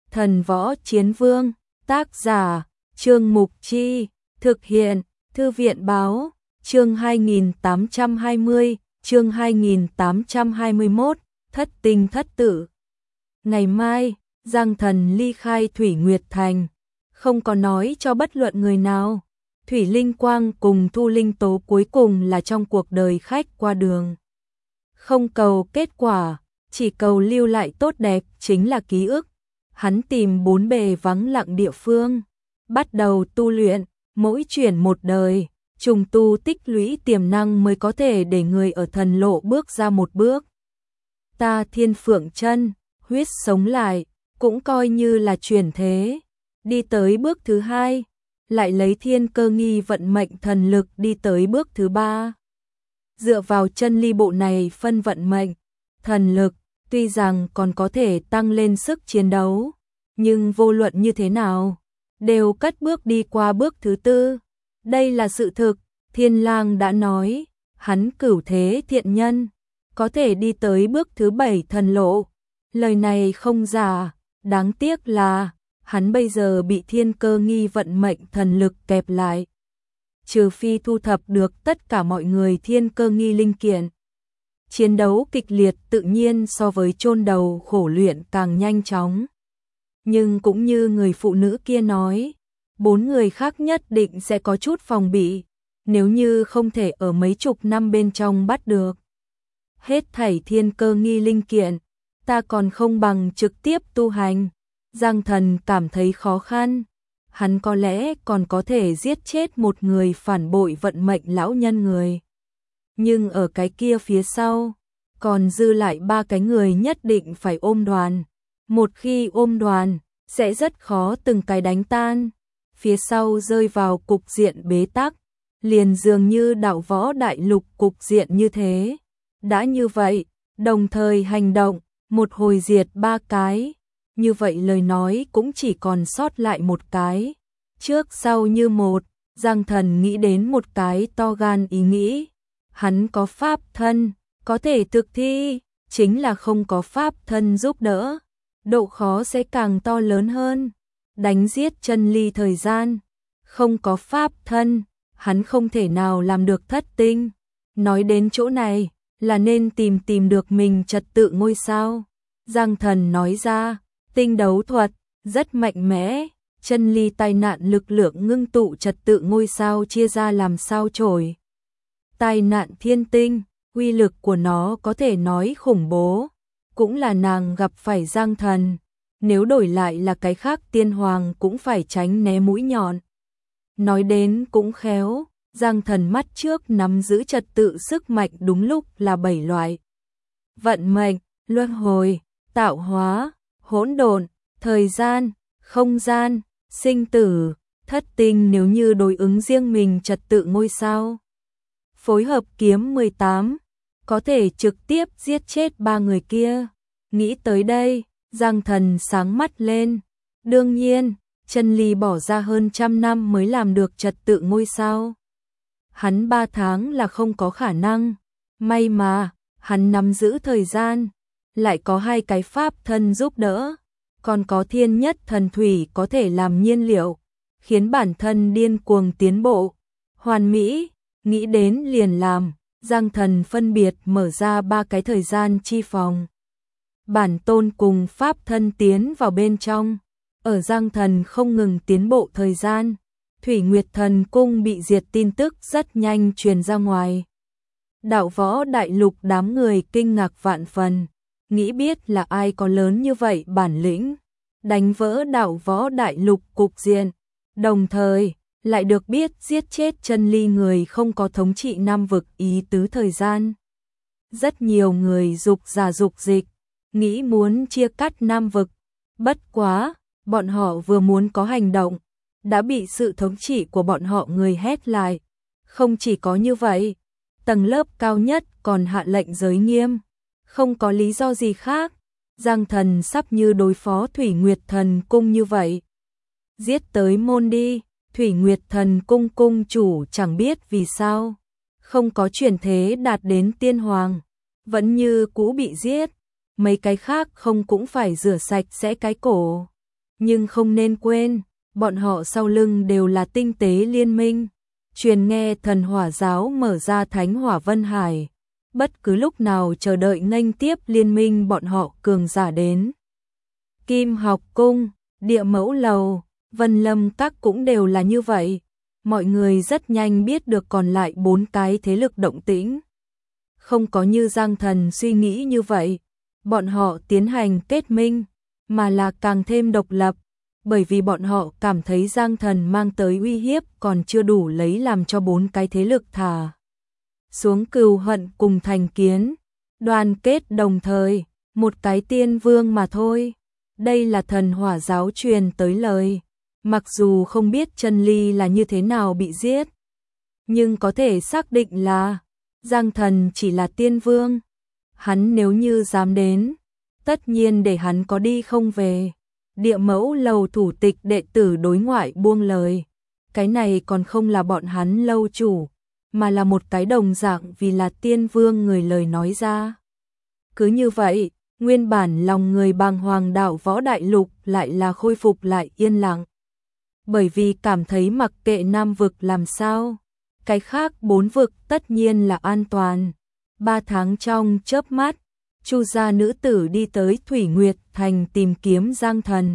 Thần Võ Chiến Vương, tác giả, Trương Mục Chi, thực hiện, Thư viện Báo, chương 2820, chương 2821, thất tinh thất tử. Ngày mai, Giang Thần ly khai Thủy Nguyệt Thành, không có nói cho bất luận người nào. Thủy Linh Quang cùng Thu Linh Tố cuối cùng là trong cuộc đời khách qua đường. Không cầu kết quả, chỉ cầu lưu lại tốt đẹp chính là ký ức. Hắn tìm bốn bề vắng lặng địa phương, bắt đầu tu luyện, mỗi chuyển một đời, trùng tu tích lũy tiềm năng mới có thể để người ở thần lộ bước ra một bước. Ta Thiên Phượng Chân, huyết sống lại, cũng coi như là chuyển thế, đi tới bước thứ hai, lại lấy Thiên Cơ Nghi vận mệnh thần lực đi tới bước thứ ba. Dựa vào chân ly bộ này phân vận mệnh, thần lực, tuy rằng còn có thể tăng lên sức chiến đấu, nhưng vô luận như thế nào, đều cất bước đi qua bước thứ tư. Đây là sự thực, Thiên Lang đã nói, hắn cửu thế thiện nhân, có thể đi tới bước thứ 7 thần lộ. Lời này không giả, đáng tiếc là, hắn bây giờ bị Thiên Cơ Nghi vận mệnh thần lực kẹp lại. Trừ phi thu thập được tất cả mọi người Thiên Cơ Nghi linh kiện. Chiến đấu kịch liệt tự nhiên so với chôn đầu khổ luyện càng nhanh chóng. Nhưng cũng như người phụ nữ kia nói, 4 người khác nhất định sẽ có chút phòng bị, nếu như không thể ở mấy chục năm bên trong bắt được. Hết thảy Thiên Cơ Nghi linh kiện, ta còn không bằng trực tiếp tu hành. Giang Thần cảm thấy khó khăn, hắn có lẽ còn có thể giết chết một người phản bội vận mệnh lão nhân người. Nhưng ở cái kia phía sau, còn dư lại 3 cái người nhất định phải ôm đoàn. Một khi ôm đoàn, sẽ rất khó từng cái đánh tan. Phía sau rơi vào cục diện bế tắc, liền dường như đạo võ đại lục cục diện như thế. Đã như vậy, đồng thời hành động, một hồi diệt 3 cái. Như vậy lời nói cũng chỉ còn sót lại một cái. Trước sau như một, Giang Thần nghĩ đến một cái to gan ý nghĩ. Hắn có pháp thân, có thể thực thi, chính là không có pháp thân giúp đỡ. Độ khó sẽ càng to lớn hơn. Đánh giết chân ly thời gian, không có pháp thân, hắn không thể nào làm được thất tinh. Nói đến chỗ này, là nên tìm được mình trật tự ngôi sao. Giang Thần nói ra, tinh đấu thuật, rất mạnh mẽ, chân ly tai nạn lực lượng ngưng tụ trật tự ngôi sao chia ra làm sao chổi. Tai nạn thiên tinh, uy lực của nó có thể nói khủng bố, cũng là nàng gặp phải Giang Thần, nếu đổi lại là cái khác tiên hoàng cũng phải tránh né mũi nhọn. Nói đến cũng khéo, Giang Thần mắt trước nắm giữ trật tự sức mạnh đúng lúc là 7 loại. Vận mệnh, luân hồi, tạo hóa, hỗn độn, thời gian, không gian, sinh tử, thất tinh nếu như đối ứng riêng mình trật tự ngôi sao. Phối hợp kiếm 18, có thể trực tiếp giết chết 3 người kia. Nghĩ tới đây, Giang Thần sáng mắt lên. Đương nhiên, chân ly bỏ ra hơn 100 năm mới làm được trật tự ngôi sao. Hắn 3 tháng là không có khả năng. May mà, hắn nắm giữ thời gian, lại có 2 cái pháp thân giúp đỡ, còn có thiên nhất thần thủy có thể làm nhiên liệu, khiến bản thân điên cuồng tiến bộ. Hoàn mỹ, nghĩ đến liền làm, Giang Thần phân biệt mở ra 3 cái thời gian chi phòng. Bản tôn cùng pháp thân tiến vào bên trong, ở Giang Thần không ngừng tiến bộ thời gian, Thủy Nguyệt Thần Cung bị diệt tin tức rất nhanh truyền ra ngoài. Đạo võ đại lục đám người kinh ngạc vạn phần, nghĩ biết là ai có lớn như vậy bản lĩnh, đánh vỡ đạo võ đại lục cục diện, đồng thời lại được biết giết chết chân ly người không có thống trị Nam vực ý tứ thời gian. Rất nhiều người dục giả dục dịch, nghĩ muốn chia cắt Nam vực, bất quá, bọn họ vừa muốn có hành động, đã bị sự thống trị của bọn họ người hét lại. Không chỉ có như vậy, tầng lớp cao nhất còn hạ lệnh giới nghiêm, không có lý do gì khác. Giang Thần sắp như đối phó Thủy Nguyệt Thần Cung như vậy. Giết tới môn đi, Thủy Nguyệt Thần Cung cung chủ chẳng biết vì sao, không có chuyển thế đạt đến tiên hoàng, vẫn như cũ bị giết, mấy cái khác không cũng phải rửa sạch sẽ cái cổ. Nhưng không nên quên, bọn họ sau lưng đều là tinh tế liên minh. Truyền nghe thần hỏa giáo mở ra thánh hỏa Vân Hải, bất cứ lúc nào chờ đợi nghênh tiếp liên minh bọn họ cường giả đến. Kim học cung, địa mẫu lầu, Vân Lâm các cũng đều là như vậy. Mọi người rất nhanh biết được còn lại 4 cái thế lực động tĩnh. Không có như Giang Thần suy nghĩ như vậy, bọn họ tiến hành kết minh, mà là càng thêm độc lập, bởi vì bọn họ cảm thấy Giang Thần mang tới uy hiếp còn chưa đủ lấy làm cho 4 cái thế lực thả xuống cừu hận cùng thành kiến, đoàn kết đồng thời, một cái tiên vương mà thôi. Đây là thần hỏa giáo truyền tới lời, mặc dù không biết Chân Ly là như thế nào bị giết, nhưng có thể xác định là Giang Thần chỉ là tiên vương. Hắn nếu như dám đến, tất nhiên để hắn có đi không về. Địa mẫu lầu thủ tịch đệ tử đối ngoại buông lời, cái này còn không là bọn hắn lâu chủ, mà là một cái đồng dạng vì là tiên vương người lời nói ra. Cứ như vậy, nguyên bản lòng người bàng hoàng đạo võ đại lục lại là khôi phục lại yên lặng. Bởi vì cảm thấy mặc kệ Nam vực làm sao, cái khác 4 vực tất nhiên là an toàn. 3 tháng trong chớp mắt, Chu gia nữ tử đi tới Thủy Nguyệt Thành tìm kiếm Giang Thần.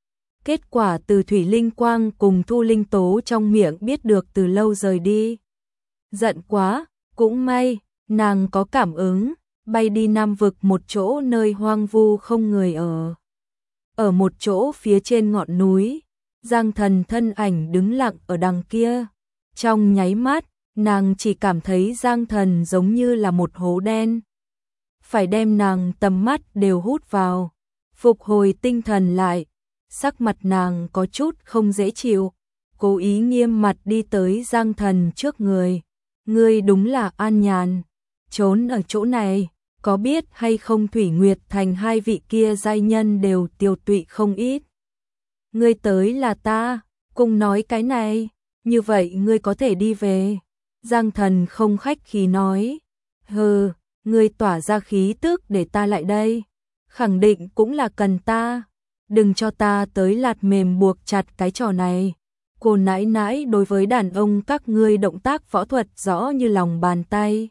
Kết quả từ Thủy Linh Quang cùng Thu Linh Tố trong miệng biết được từ lâu rời đi. Giận quá, cũng may, nàng có cảm ứng, bay đi Nam vực một chỗ nơi hoang vu không người ở. Ở một chỗ phía trên ngọn núi, Giang Thần thân ảnh đứng lặng ở đằng kia. Trong nháy mắt, nàng chỉ cảm thấy Giang Thần giống như là một hố đen. Phải đem nàng tầm mắt đều hút vào, phục hồi tinh thần lại, sắc mặt nàng có chút không dễ chịu, cố ý nghiêm mặt đi tới Giang Thần trước người. Ngươi đúng là An Nhàn, trốn ở chỗ này, có biết hay không Thủy Nguyệt Thành 2 vị kia giai nhân đều tiêu tụy không ít. Ngươi tới là ta, cùng nói cái này, như vậy ngươi có thể đi về. Giang Thần không khách khí nói, hừ, ngươi tỏa ra khí tức để ta lại đây, khẳng định cũng là cần ta, đừng cho ta tới lạt mềm buộc chặt cái trò này. Cô nãi nãi đối với đàn ông các ngươi động tác võ thuật rõ như lòng bàn tay.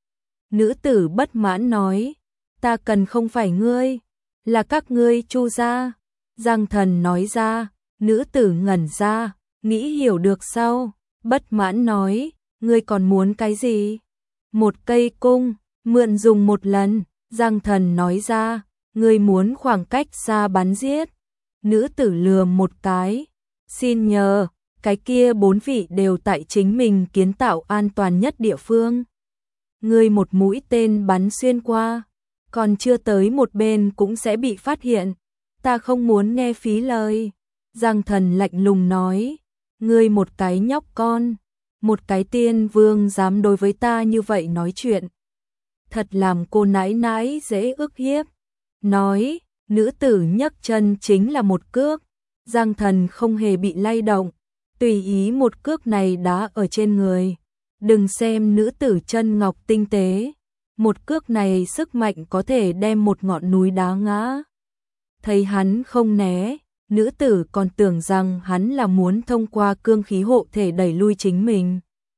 Nữ tử bất mãn nói, ta cần không phải ngươi, là các ngươi Chu gia. Giang Thần nói ra, nữ tử ngẩn ra, nghĩ hiểu được sau, bất mãn nói, ngươi còn muốn cái gì? Một cây cung, mượn dùng một lần. Giang Thần nói ra, ngươi muốn khoảng cách xa bắn giết. Nữ tử lừa một cái, xin nhờ, cái kia 4 vị đều tại chính mình kiến tạo an toàn nhất địa phương. Ngươi một mũi tên bắn xuyên qua, còn chưa tới một bên cũng sẽ bị phát hiện. Ta không muốn nghe phí lời. Giang Thần lạnh lùng nói, ngươi một cái nhóc con, một cái tiên vương dám đối với ta như vậy nói chuyện. Thật làm cô nãi nãi dễ ức hiếp. Nói, nữ tử nhấc chân chính là một cước. Giang Thần không hề bị lay động, tùy ý một cước này đá ở trên người. Đừng xem nữ tử chân ngọc tinh tế, một cước này sức mạnh có thể đem một ngọn núi đá ngã. Thấy hắn không né, nữ tử còn tưởng rằng hắn là muốn thông qua cương khí hộ thể đẩy lui chính mình.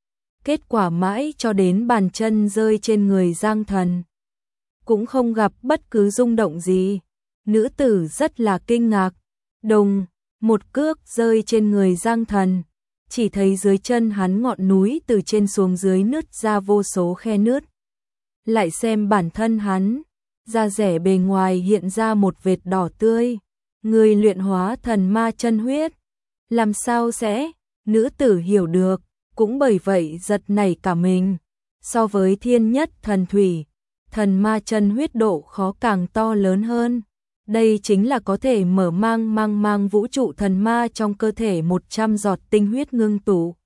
Kết quả mãi cho đến bàn chân rơi trên người Giang Thần, cũng không gặp bất cứ rung động gì. Nữ tử rất là kinh ngạc. Đùng, một cước rơi trên người Giang Thần, chỉ thấy dưới chân hắn ngọn núi từ trên xuống dưới nứt ra vô số khe nứt. Lại xem bản thân hắn, da rẻ bề ngoài hiện ra một vệt đỏ tươi, người luyện hóa thần ma chân huyết. Làm sao sẽ? Nữ tử hiểu được, cũng bởi vậy giật nảy cả mình. So với thiên nhất thần thủy, thần ma chân huyết độ khó càng to lớn hơn. Đây chính là có thể mở mang vũ trụ thần ma trong cơ thể 100 giọt tinh huyết ngưng tụ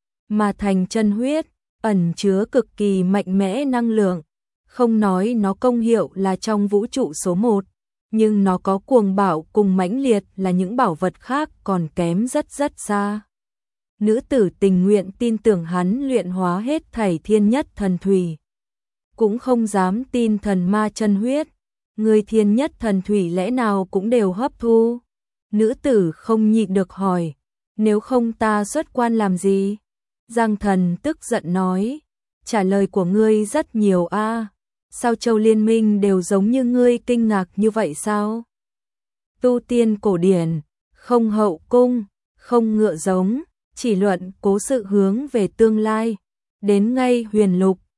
mà thành chân huyết, ẩn chứa cực kỳ mạnh mẽ năng lượng. Không nói nó công hiệu là trong vũ trụ số 1, nhưng nó có cuồng bạo cùng mãnh liệt là những bảo vật khác còn kém rất xa. Nữ tử tình nguyện tin tưởng hắn luyện hóa hết thảy thiên nhất thần thủy, cũng không dám tin thần ma chân huyết. Người thiên nhất thần thủy lẽ nào cũng đều hấp thu. Nữ tử không nhịn được hỏi, nếu không ta xuất quan làm gì? Giang Thần tức giận nói, trả lời của ngươi rất nhiều a. Sao châu liên minh đều giống như ngươi kinh ngạc như vậy sao? Tu tiên cổ điển, không hậu cung, không ngựa giống, chỉ luận cố sự hướng về tương lai. Đến ngay huyền lục,